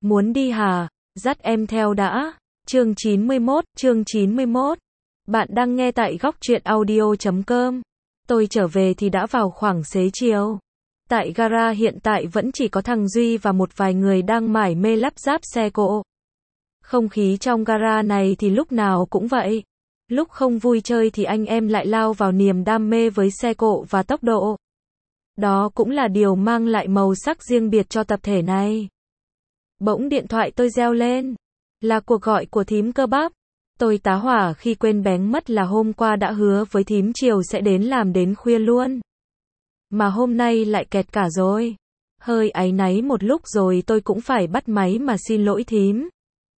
Muốn đi hả? Dắt em theo đã. Chương 91. Bạn đang nghe tại góc truyện audio.com. Tôi trở về thì đã vào khoảng xế chiều. Tại gara hiện tại vẫn chỉ có thằng Duy và một vài người đang mải mê lắp ráp xe cộ. Không khí trong gara này thì lúc nào cũng vậy. Lúc không vui chơi thì anh em lại lao vào niềm đam mê với xe cộ và tốc độ. Đó cũng là điều mang lại màu sắc riêng biệt cho tập thể này. Bỗng điện thoại tôi reo lên. Là cuộc gọi của thím cơ bắp. Tôi tá hỏa khi quên bén mất là hôm qua đã hứa với thím chiều sẽ đến làm đến khuya luôn. Mà hôm nay lại kẹt cả rồi. Hơi áy náy một lúc rồi tôi cũng phải bắt máy mà xin lỗi thím.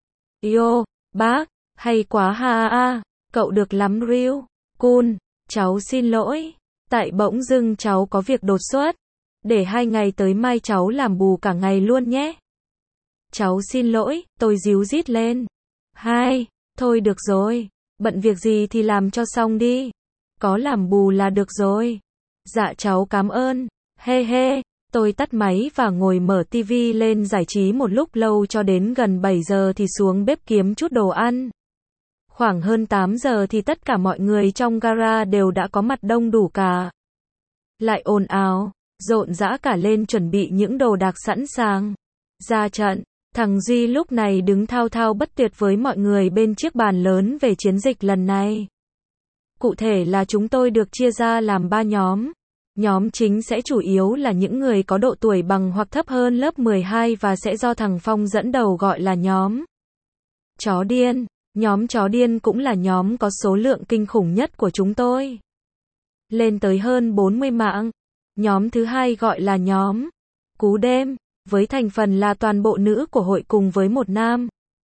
Yo, bác, hay quá ha. Cậu được lắm Ryu. Cool, cháu xin lỗi. Tại bỗng dưng cháu có việc đột xuất. Để 2 ngày tới mai cháu làm bù cả ngày luôn nhé. Cháu xin lỗi, tôi díu dít lên. Thôi được rồi. Bận việc gì thì làm cho xong đi. Có làm bù là được rồi. Dạ cháu cảm ơn. He. Tôi tắt máy và ngồi mở tivi lên giải trí một lúc lâu cho đến gần 7 giờ thì xuống bếp kiếm chút đồ ăn. Khoảng hơn 8 giờ thì tất cả mọi người trong gara đều đã có mặt đông đủ cả. Lại ồn ào, rộn rã cả lên chuẩn bị những đồ đạc sẵn sàng. Ra trận, thằng Duy lúc này đứng thao thao bất tuyệt với mọi người bên chiếc bàn lớn về chiến dịch lần này. Cụ thể là chúng tôi được chia ra làm 3 nhóm. Nhóm chính sẽ chủ yếu là những người có độ tuổi bằng hoặc thấp hơn lớp 12 và sẽ do thằng Phong dẫn đầu gọi là nhóm Chó Điên. Nhóm Chó Điên cũng là nhóm có số lượng kinh khủng nhất của chúng tôi. Lên tới hơn 40 mạng. Nhóm thứ hai gọi là nhóm Cú Đêm, với thành phần là toàn bộ nữ của hội cùng với một nam.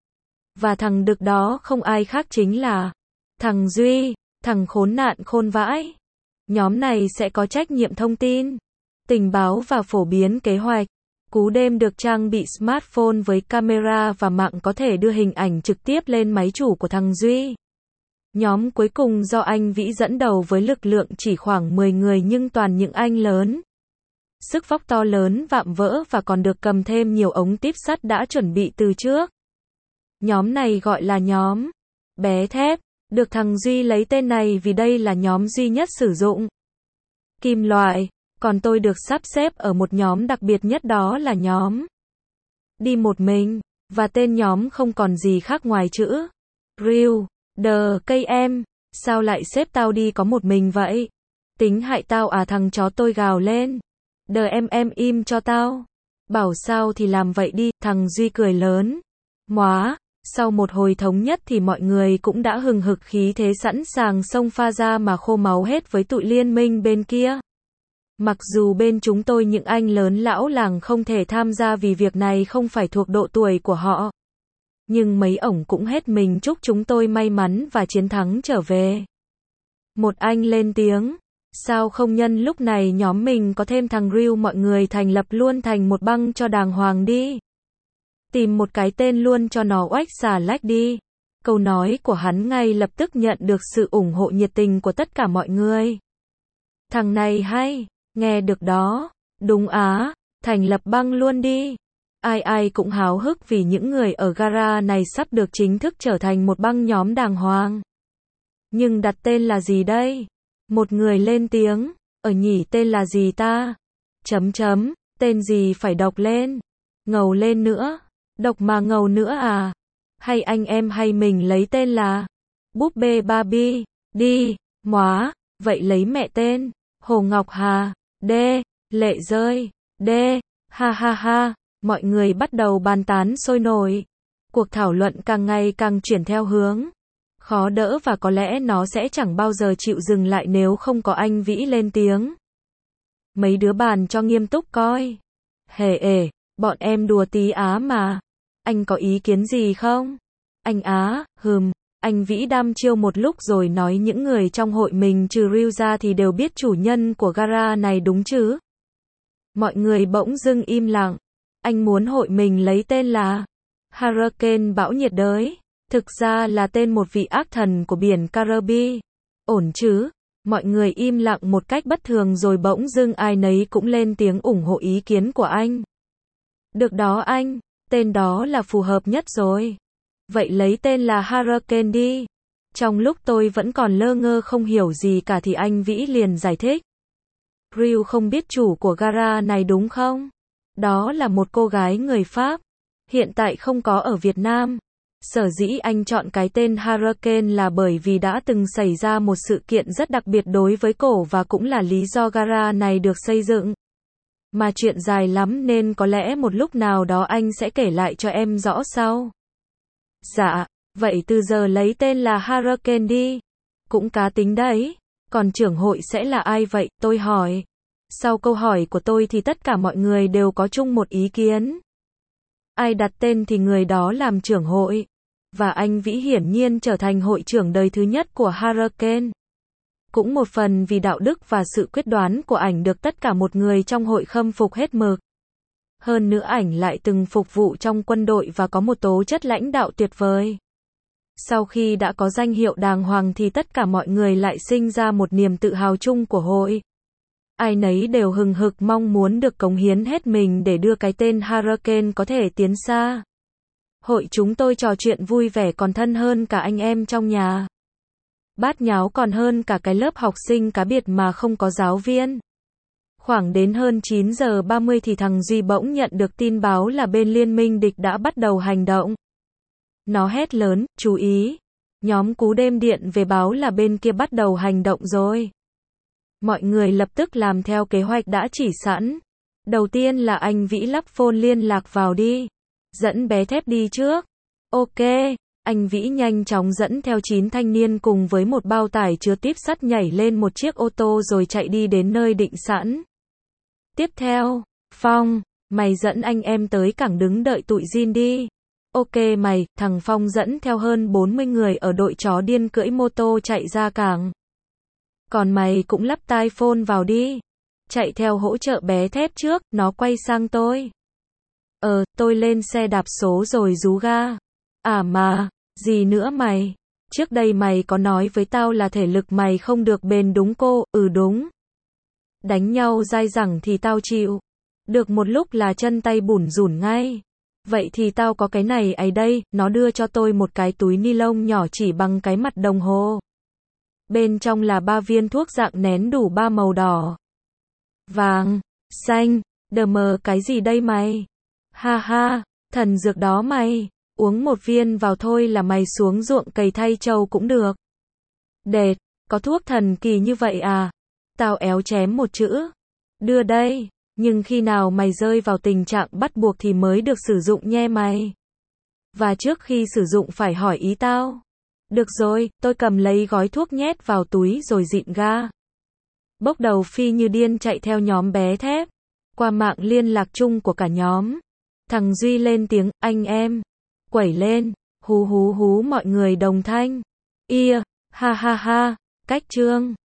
Và thằng đực đó không ai khác chính là thằng Duy, thằng khốn nạn khôn vãi. Nhóm này sẽ có trách nhiệm thông tin, tình báo và phổ biến kế hoạch. Cú Đêm được trang bị smartphone với camera và mạng có thể đưa hình ảnh trực tiếp lên máy chủ của thằng Duy. Nhóm cuối cùng do anh Vĩ dẫn đầu với lực lượng chỉ khoảng 10 người nhưng toàn những anh lớn. Sức vóc to lớn vạm vỡ và còn được cầm thêm nhiều ống tiếp sắt đã chuẩn bị từ trước. Nhóm này gọi là nhóm Bé Thép, được thằng Duy lấy tên này vì đây là nhóm duy nhất sử dụng kim loại. Còn tôi được sắp xếp ở một nhóm đặc biệt nhất, đó là nhóm Đi Một Mình, và tên nhóm không còn gì khác ngoài chữ Ryu. Cây em, sao lại xếp tao đi có một mình vậy? Tính hại tao à? Thằng chó tôi gào lên. Em im cho tao. Bảo sao thì làm vậy đi, thằng Duy cười lớn. Sau một hồi thống nhất thì mọi người cũng đã hừng hực khí thế sẵn sàng xông pha ra mà khô máu hết với tụi liên minh bên kia. Mặc dù bên chúng tôi những anh lớn lão làng không thể tham gia vì việc này không phải thuộc độ tuổi của họ. Nhưng mấy ổng cũng hết mình chúc chúng tôi may mắn và chiến thắng trở về. Một anh lên tiếng. Sao không nhân lúc này nhóm mình có thêm thằng Ryu, mọi người thành lập luôn thành một băng cho đàng hoàng đi. Tìm một cái tên luôn cho nó oách xà lách đi. Câu nói của hắn ngay lập tức nhận được sự ủng hộ nhiệt tình của tất cả mọi người. Thằng này hay, nghe được đó. Đúng á, thành lập băng luôn đi. Ai cũng háo hức vì những người ở gara này sắp được chính thức trở thành một băng nhóm đàng hoàng. Nhưng đặt tên là gì đây? Một người lên tiếng. Nhỉ, tên là gì ta? Tên gì phải đọc lên. Ngầu lên nữa. Đọc mà ngầu nữa à? Hay anh em hay mình lấy tên là Búp bê Barbie, đi. Vậy lấy mẹ tên Hồ Ngọc Hà, lệ rơi, ha. Mọi người bắt đầu bàn tán sôi nổi. Cuộc thảo luận càng ngày càng chuyển theo hướng khó đỡ và có lẽ nó sẽ chẳng bao giờ chịu dừng lại nếu không có anh Vĩ lên tiếng. Mấy đứa bàn cho nghiêm túc coi. Bọn em đùa tí á mà. Anh có ý kiến gì không? Anh á, Anh Vĩ đăm chiêu một lúc rồi nói những người trong hội mình trừ Ryu ra thì đều biết chủ nhân của gara này đúng chứ? Mọi người bỗng dưng im lặng. Anh muốn hội mình lấy tên là Hurricane, bão nhiệt đới. Thực ra là tên một vị ác thần của biển Caribe. Ổn chứ? Mọi người im lặng một cách bất thường rồi bỗng dưng ai nấy cũng lên tiếng ủng hộ ý kiến của anh. Được đó anh. Tên đó là phù hợp nhất rồi. Vậy lấy tên là Hurricane đi. Trong lúc tôi vẫn còn lơ ngơ không hiểu gì cả thì anh Vĩ liền giải thích. Ryu không biết chủ của gara này đúng không? Đó là một cô gái người Pháp. Hiện tại không có ở Việt Nam. Sở dĩ anh chọn cái tên Hurricane là bởi vì đã từng xảy ra một sự kiện rất đặc biệt đối với cổ và cũng là lý do gara này được xây dựng. Mà chuyện dài lắm nên có lẽ một lúc nào đó anh sẽ kể lại cho em rõ sau. Dạ, vậy từ giờ lấy tên là Hurricane đi. Cũng cá tính đấy. Còn trưởng hội sẽ là ai vậy? Tôi hỏi. Sau câu hỏi của tôi thì tất cả mọi người đều có chung một ý kiến. Ai đặt tên thì người đó làm trưởng hội. Và anh Vĩ hiển nhiên trở thành hội trưởng đời thứ nhất của Hurricane. Cũng một phần vì đạo đức và sự quyết đoán của ảnh được tất cả một người trong hội khâm phục hết mực. Hơn nữa ảnh lại từng phục vụ trong quân đội và có một tố chất lãnh đạo tuyệt vời. Sau khi đã có danh hiệu đàng hoàng thì tất cả mọi người lại sinh ra một niềm tự hào chung của hội. Ai nấy đều hừng hực mong muốn được cống hiến hết mình để đưa cái tên Hurricane có thể tiến xa. Hội chúng tôi trò chuyện vui vẻ còn thân hơn cả anh em trong nhà. Bát nháo còn hơn cả cái lớp học sinh cá biệt mà không có giáo viên. Khoảng đến hơn 9 giờ 30 thì thằng Duy bỗng nhận được tin báo là bên liên minh địch đã bắt đầu hành động. Nó hét lớn, chú ý. Nhóm cú đêm điện về báo là bên kia bắt đầu hành động rồi. Mọi người lập tức làm theo kế hoạch đã chỉ sẵn. Đầu tiên là anh Vĩ lắp phone liên lạc vào đi. Dẫn bé Thép đi trước. Ok. Anh Vĩ nhanh chóng dẫn theo 9 thanh niên cùng với một bao tải chứa tiếp sắt nhảy lên một chiếc ô tô rồi chạy đi đến nơi định sẵn. Tiếp theo, Phong, mày dẫn anh em tới cảng đứng đợi tụi Jin đi. Ok mày, thằng Phong dẫn theo hơn 40 người ở đội chó điên cưỡi mô tô chạy ra cảng. Còn mày cũng lắp tai phone vào đi. Chạy theo hỗ trợ bé Thép trước, nó quay sang tôi. Tôi lên xe đạp số rồi rú ga. À mà, gì nữa mày? Trước đây mày có nói với tao là thể lực mày không được bền đúng cô, đúng. Đánh nhau dai dẳng thì tao chịu. Được một lúc là chân tay bủn rủn ngay. Vậy thì tao có cái này ấy đây, nó đưa cho tôi một cái túi ni lông nhỏ chỉ bằng cái mặt đồng hồ. Bên trong là 3 viên thuốc dạng nén đủ 3 màu đỏ, vàng, xanh, đờ mờ cái gì đây mày? Ha ha, thần dược đó mày. Uống một viên vào thôi là mày xuống ruộng cày thay trâu cũng được. Đệt, có thuốc thần kỳ như vậy à? Tao éo chém một chữ. Đưa đây, nhưng khi nào mày rơi vào tình trạng bắt buộc thì mới được sử dụng nhe mày. Và trước khi sử dụng phải hỏi ý tao. Được rồi, tôi cầm lấy gói thuốc nhét vào túi rồi dịn ga. Bốc đầu phi như điên chạy theo nhóm bé Thép. Qua mạng liên lạc chung của cả nhóm. Thằng Duy lên tiếng, anh em. Quẩy lên, hú hú hú mọi người đồng thanh. Ia, ha ha ha, cách chương.